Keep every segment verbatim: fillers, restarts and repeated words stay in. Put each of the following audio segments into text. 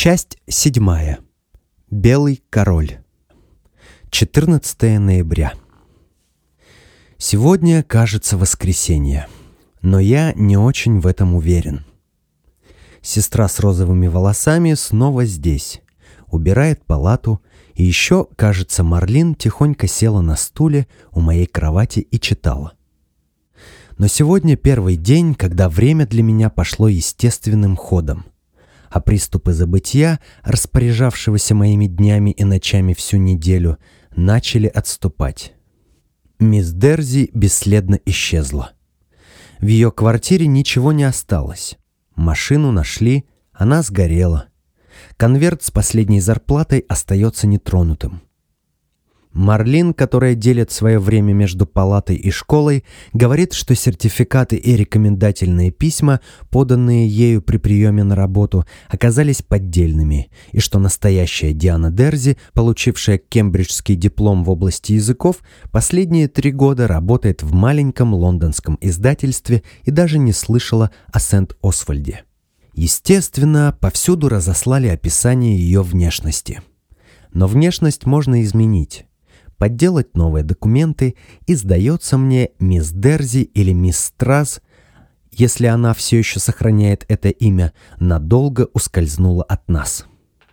Часть седьмая. Белый король. четырнадцатое ноября. Сегодня, кажется, воскресенье, но я не очень в этом уверен. Сестра с розовыми волосами снова здесь, убирает палату, и еще, кажется, Марлин тихонько села на стуле у моей кровати и читала. Но сегодня первый день, когда время для меня пошло естественным ходом, а приступы забытья, распоряжавшегося моими днями и ночами всю неделю, начали отступать. Мисс Дерзи бесследно исчезла. В ее квартире ничего не осталось. Машину нашли, она сгорела. Конверт с последней зарплатой остается нетронутым. Марлин, которая делит свое время между палатой и школой, говорит, что сертификаты и рекомендательные письма, поданные ею при приеме на работу, оказались поддельными, и что настоящая Диана Дерзи, получившая кембриджский диплом в области языков, последние три года работает в маленьком лондонском издательстве и даже не слышала о Сент-Освальде. Естественно, повсюду разослали описание ее внешности. Но внешность можно изменить. Подделать новые документы, и, сдается мне, мисс Дерзи или мисс Страз, если она все еще сохраняет это имя, надолго ускользнула от нас.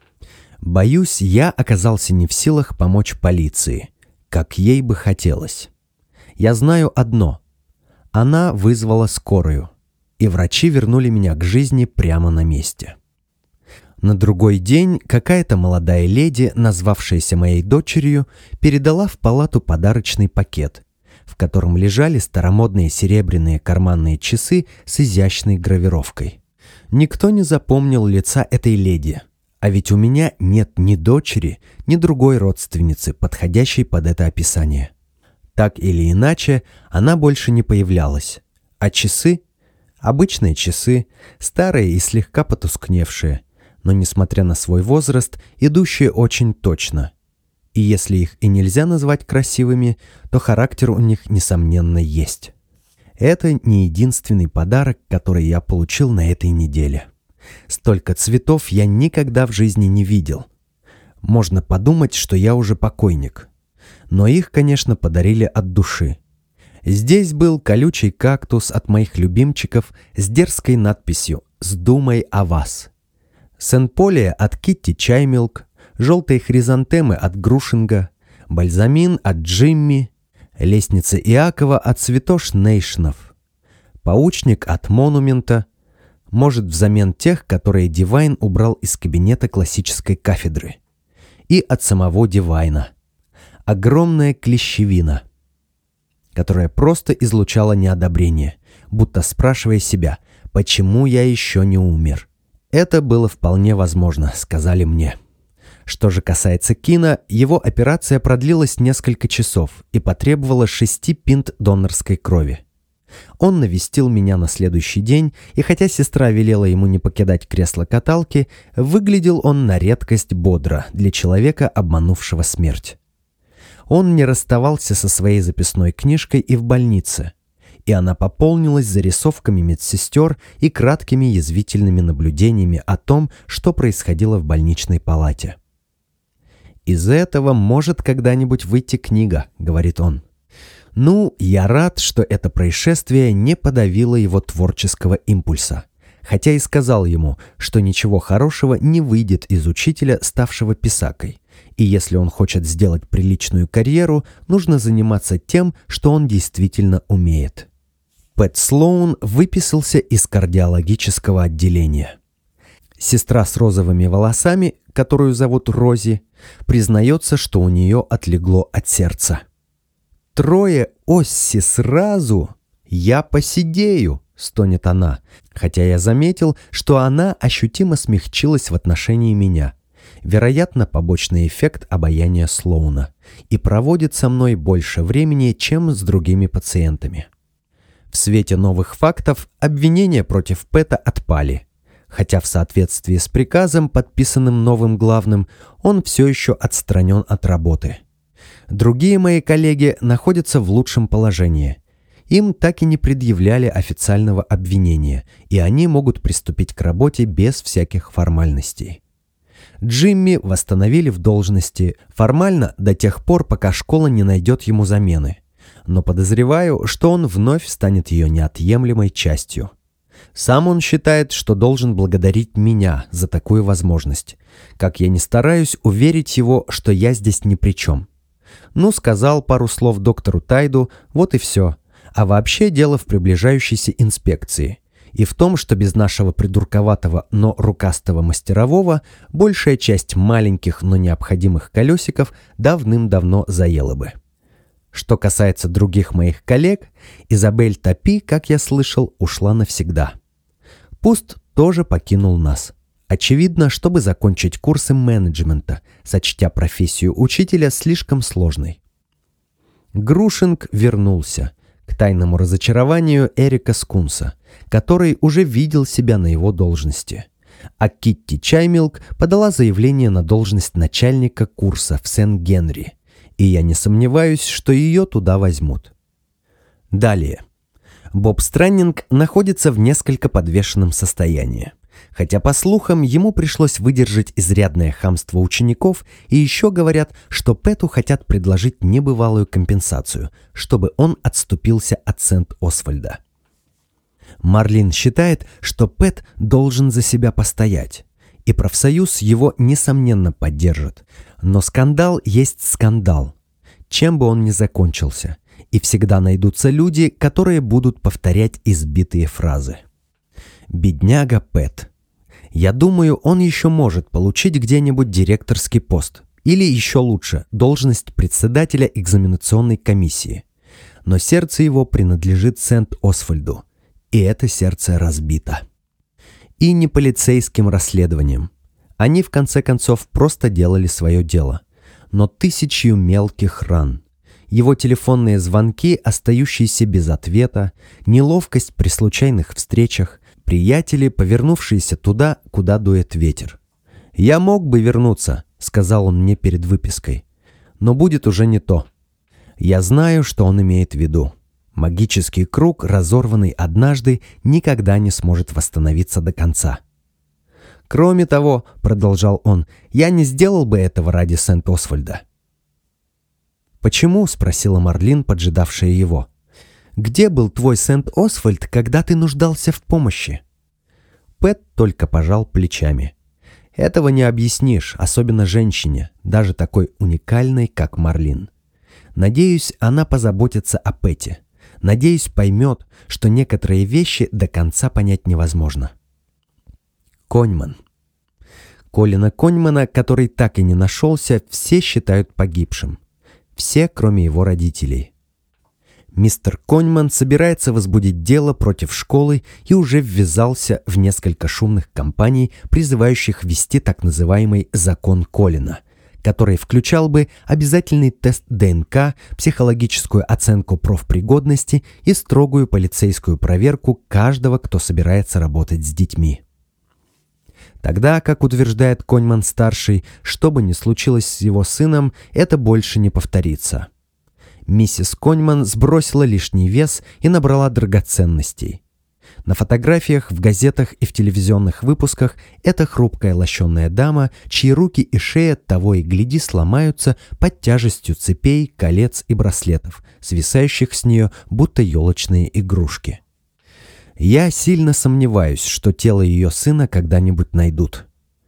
Боюсь, я оказался не в силах помочь полиции, как ей бы хотелось. Я знаю одно. Она вызвала скорую, и врачи вернули меня к жизни прямо на месте. На другой день какая-то молодая леди, назвавшаяся моей дочерью, передала в палату подарочный пакет, в котором лежали старомодные серебряные карманные часы с изящной гравировкой. Никто не запомнил лица этой леди, а ведь у меня нет ни дочери, ни другой родственницы, подходящей под это описание. Так или иначе, она больше не появлялась, а часы, обычные часы, старые и слегка потускневшие, но, несмотря на свой возраст, идущие очень точно. И если их и нельзя назвать красивыми, то характер у них, несомненно, есть. Это не единственный подарок, который я получил на этой неделе. Столько цветов я никогда в жизни не видел. Можно подумать, что я уже покойник. Но их, конечно, подарили от души. Здесь был колючий кактус от моих любимчиков с дерзкой надписью «С думой о вас». Сен-Полия от Китти Чаймилк, желтые хризантемы от Грушинга, бальзамин от Джимми, лестница Иакова от Святош Нейшнов, паучник от Монумента, может, взамен тех, которые Дивайн убрал из кабинета классической кафедры, и от самого Дивайна. Огромная клещевина, которая просто излучала неодобрение, будто спрашивая себя, почему я еще не умер. Это было вполне возможно, сказали мне. Что же касается Кина, его операция продлилась несколько часов и потребовала шести пинт донорской крови. Он навестил меня на следующий день, и хотя сестра велела ему не покидать кресло-каталки, выглядел он на редкость бодро для человека, обманувшего смерть. Он не расставался со своей записной книжкой и в больнице, и она пополнилась зарисовками медсестер и краткими язвительными наблюдениями о том, что происходило в больничной палате. «Из этого может когда-нибудь выйти книга», — говорит он. Ну, я рад, что это происшествие не подавило его творческого импульса, хотя и сказал ему, что ничего хорошего не выйдет из учителя, ставшего писакой, и если он хочет сделать приличную карьеру, нужно заниматься тем, что он действительно умеет. Пэт Слоун выписался из кардиологического отделения. Сестра с розовыми волосами, которую зовут Рози, признается, что у нее отлегло от сердца. «Трое Осси сразу? Я посидею!» — стонет она, хотя я заметил, что она ощутимо смягчилась в отношении меня. Вероятно, побочный эффект обаяния Слоуна, и проводит со мной больше времени, чем с другими пациентами. В свете новых фактов обвинения против Пэта отпали, хотя в соответствии с приказом, подписанным новым главным, он все еще отстранен от работы. Другие мои коллеги находятся в лучшем положении. Им так и не предъявляли официального обвинения, и они могут приступить к работе без всяких формальностей. Джимми восстановили в должности, формально до тех пор, пока школа не найдет ему замены. Но подозреваю, что он вновь станет ее неотъемлемой частью. Сам он считает, что должен благодарить меня за такую возможность. Как я ни стараюсь уверить его, что я здесь ни при чем. Ну, сказал пару слов доктору Тайду, вот и все. А вообще дело в приближающейся инспекции. И в том, что без нашего придурковатого, но рукастого мастерового большая часть маленьких, но необходимых колесиков давным-давно заела бы. Что касается других моих коллег, Изабель Топи, как я слышал, ушла навсегда. Пуст тоже покинул нас. Очевидно, чтобы закончить курсы менеджмента, сочтя профессию учителя слишком сложной. Грушинг вернулся, к тайному разочарованию Эрика Скунса, который уже видел себя на его должности. А Китти Чаймилк подала заявление на должность начальника курса в Сент-Генри, и я не сомневаюсь, что ее туда возьмут. Далее. Боб Страннинг находится в несколько подвешенном состоянии. Хотя, по слухам, ему пришлось выдержать изрядное хамство учеников, и еще говорят, что Пэту хотят предложить небывалую компенсацию, чтобы он отступился от Сент-Освальда. Марлин считает, что Пэт должен за себя постоять, и профсоюз его, несомненно, поддержит. Но скандал есть скандал, чем бы он ни закончился, и всегда найдутся люди, которые будут повторять избитые фразы. Бедняга Пэт. Я думаю, он еще может получить где-нибудь директорский пост, или еще лучше, должность председателя экзаменационной комиссии. Но сердце его принадлежит Сент-Освальду, и это сердце разбито. И не полицейским расследованием. Они, в конце концов, просто делали свое дело. Но тысячью мелких ран. Его телефонные звонки, остающиеся без ответа, неловкость при случайных встречах, приятели, повернувшиеся туда, куда дует ветер. «Я мог бы вернуться», — сказал он мне перед выпиской, — «но будет уже не то». Я знаю, что он имеет в виду. Магический круг, разорванный однажды, никогда не сможет восстановиться до конца. «Кроме того», — продолжал он, — «я не сделал бы этого ради Сент-Освальда». «Почему?» — спросила Марлин, поджидавшая его. «Где был твой Сент-Освальд, когда ты нуждался в помощи?» Пэт только пожал плечами. Этого не объяснишь, особенно женщине, даже такой уникальной, как Марлин. Надеюсь, она позаботится о Пэте. Надеюсь, поймет, что некоторые вещи до конца понять невозможно. Коньман. Колина Коньмана, который так и не нашелся, все считают погибшим. Все, кроме его родителей. Мистер Коньман собирается возбудить дело против школы и уже ввязался в несколько шумных кампаний, призывающих ввести так называемый «закон Колина», который включал бы обязательный тест ДНК, психологическую оценку профпригодности и строгую полицейскую проверку каждого, кто собирается работать с детьми. Тогда, как утверждает Коньман-старший, что бы ни случилось с его сыном, это больше не повторится. Миссис Коньман сбросила лишний вес и набрала драгоценностей. На фотографиях, в газетах и в телевизионных выпусках эта хрупкая лощеная дама, чьи руки и шея того и гляди сломаются под тяжестью цепей, колец и браслетов, свисающих с нее, будто елочные игрушки. Я сильно сомневаюсь, что тело ее сына когда-нибудь найдут.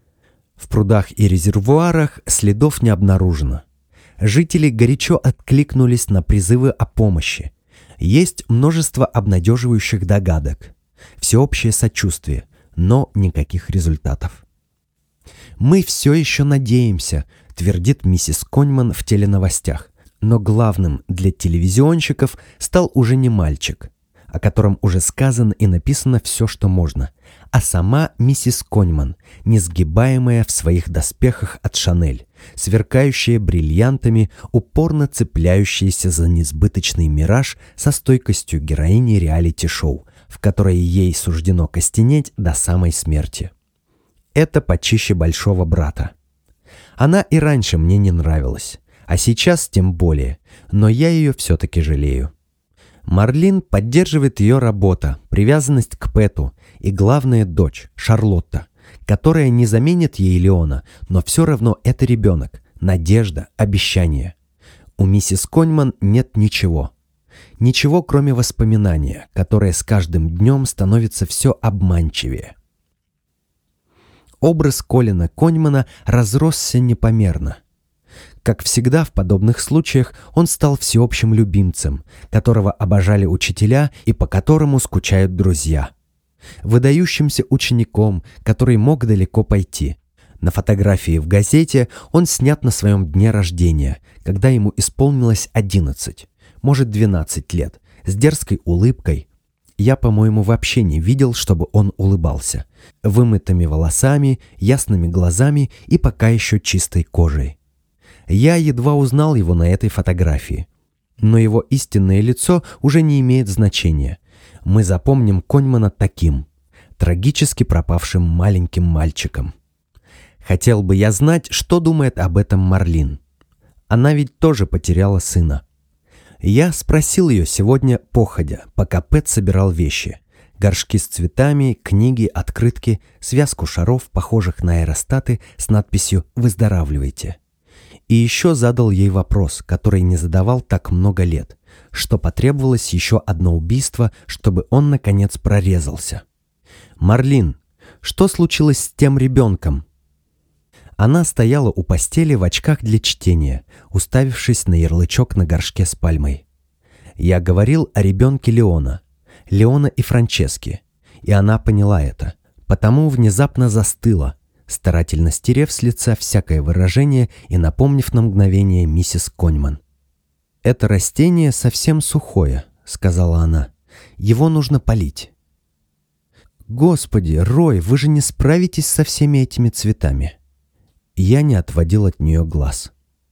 В прудах и резервуарах следов не обнаружено. Жители горячо откликнулись на призывы о помощи. Есть множество обнадеживающих догадок. Всеобщее сочувствие, но никаких результатов. «Мы все еще надеемся», — твердит миссис Коньман в теленовостях. Но главным для телевизионщиков стал уже не мальчик, о котором уже сказано и написано все, что можно, а сама миссис Коньман, несгибаемая в своих доспехах от Шанель, сверкающая бриллиантами, упорно цепляющаяся за несбыточный мираж со стойкостью героини реалити-шоу, в которой ей суждено костенеть до самой смерти. Это почище большого брата. Она и раньше мне не нравилась, а сейчас тем более, но я ее все-таки жалею. Марлин поддерживает ее работа, привязанность к Пэту и, главное, дочь, Шарлотта, которая не заменит ей Леона, но все равно это ребенок, надежда, обещание. У миссис Коньман нет ничего. Ничего, кроме воспоминания, которое с каждым днем становится все обманчивее. Образ Колина Коньмана разросся непомерно. Как всегда в подобных случаях, он стал всеобщим любимцем, которого обожали учителя и по которому скучают друзья. Выдающимся учеником, который мог далеко пойти. На фотографии в газете он снят на своем дне рождения, когда ему исполнилось одиннадцать, может двенадцать лет, с дерзкой улыбкой. Я, по-моему, вообще не видел, чтобы он улыбался. Вымытыми волосами, ясными глазами и пока еще чистой кожей. Я едва узнал его на этой фотографии. Но его истинное лицо уже не имеет значения. Мы запомним Коньмана таким, трагически пропавшим маленьким мальчиком. Хотел бы я знать, что думает об этом Марлин. Она ведь тоже потеряла сына. Я спросил ее сегодня походя, пока Пэт собирал вещи. Горшки с цветами, книги, открытки, связку шаров, похожих на аэростаты, с надписью «Выздоравливайте». И еще задал ей вопрос, который не задавал так много лет, что потребовалось еще одно убийство, чтобы он, наконец, прорезался. «Марлин, что случилось с тем ребенком?» Она стояла у постели в очках для чтения, уставившись на ярлычок на горшке с пальмой. Я говорил о ребенке Леона, Леона и Франчески, и она поняла это, потому внезапно застыла, старательно стерев с лица всякое выражение и напомнив на мгновение миссис Коньман. «Это растение совсем сухое», — сказала она. «Его нужно полить». «Господи, Рой, вы же не справитесь со всеми этими цветами». Я не отводил от нее глаз.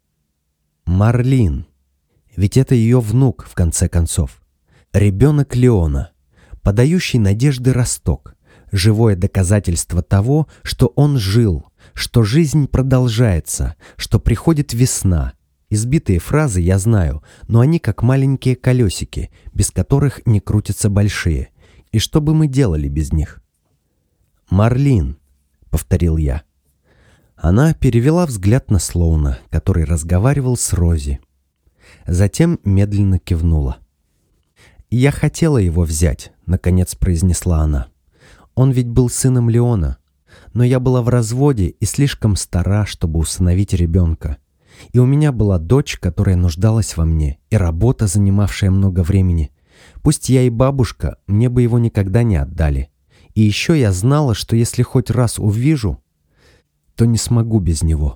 «Марлин, ведь это ее внук, в конце концов. Ребенок Леона, подающий надежды росток, живое доказательство того, что он жил, что жизнь продолжается, что приходит весна. Избитые фразы я знаю, но они как маленькие колесики, без которых не крутятся большие. И что бы мы делали без них?» «Марлин», — повторил я. Она перевела взгляд на Слоуна, который разговаривал с Рози. Затем медленно кивнула. «Я хотела его взять», — наконец произнесла она. «Он ведь был сыном Леона, но я была в разводе и слишком стара, чтобы усыновить ребенка. И у меня была дочь, которая нуждалась во мне, и работа, занимавшая много времени. Пусть я и бабушка, мне бы его никогда не отдали. И еще я знала, что если хоть раз увижу, то не смогу без него».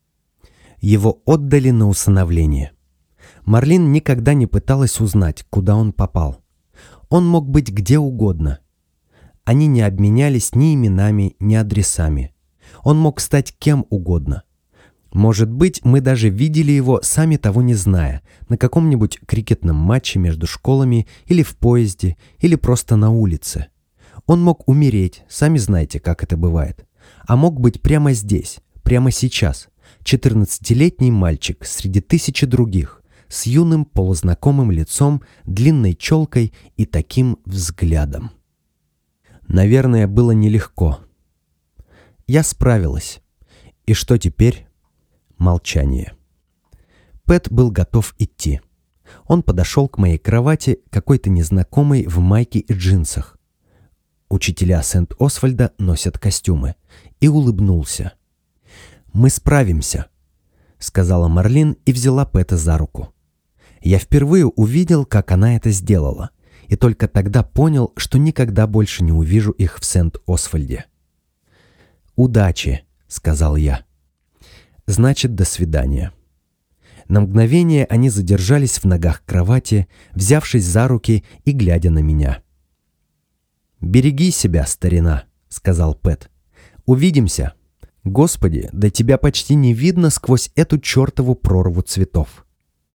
Его отдали на усыновление. Марлин никогда не пыталась узнать, куда он попал. Он мог быть где угодно. Они не обменялись ни именами, ни адресами. Он мог стать кем угодно. Может быть, мы даже видели его, сами того не зная, на каком-нибудь крикетном матче между школами или в поезде, или просто на улице. Он мог умереть, сами знаете, как это бывает. А мог быть прямо здесь, прямо сейчас, четырнадцатилетний мальчик среди тысячи других, с юным полузнакомым лицом, длинной челкой и таким взглядом. Наверное, было нелегко. Я справилась. И что теперь? Молчание. Пэт был готов идти. Он подошел к моей кровати, какой-то незнакомый в майке и джинсах. Учителя Сент-Освальда носят костюмы. И улыбнулся. «Мы справимся», — сказала Марлин и взяла Пэта за руку. Я впервые увидел, как она это сделала, и только тогда понял, что никогда больше не увижу их в Сент-Освальде. «Удачи», — сказал я. «Значит, до свидания». На мгновение они задержались в ногах кровати, взявшись за руки и глядя на меня. «Береги себя, старина», — сказал Пэт. «Увидимся. Господи, да тебя почти не видно сквозь эту чертову прорву цветов».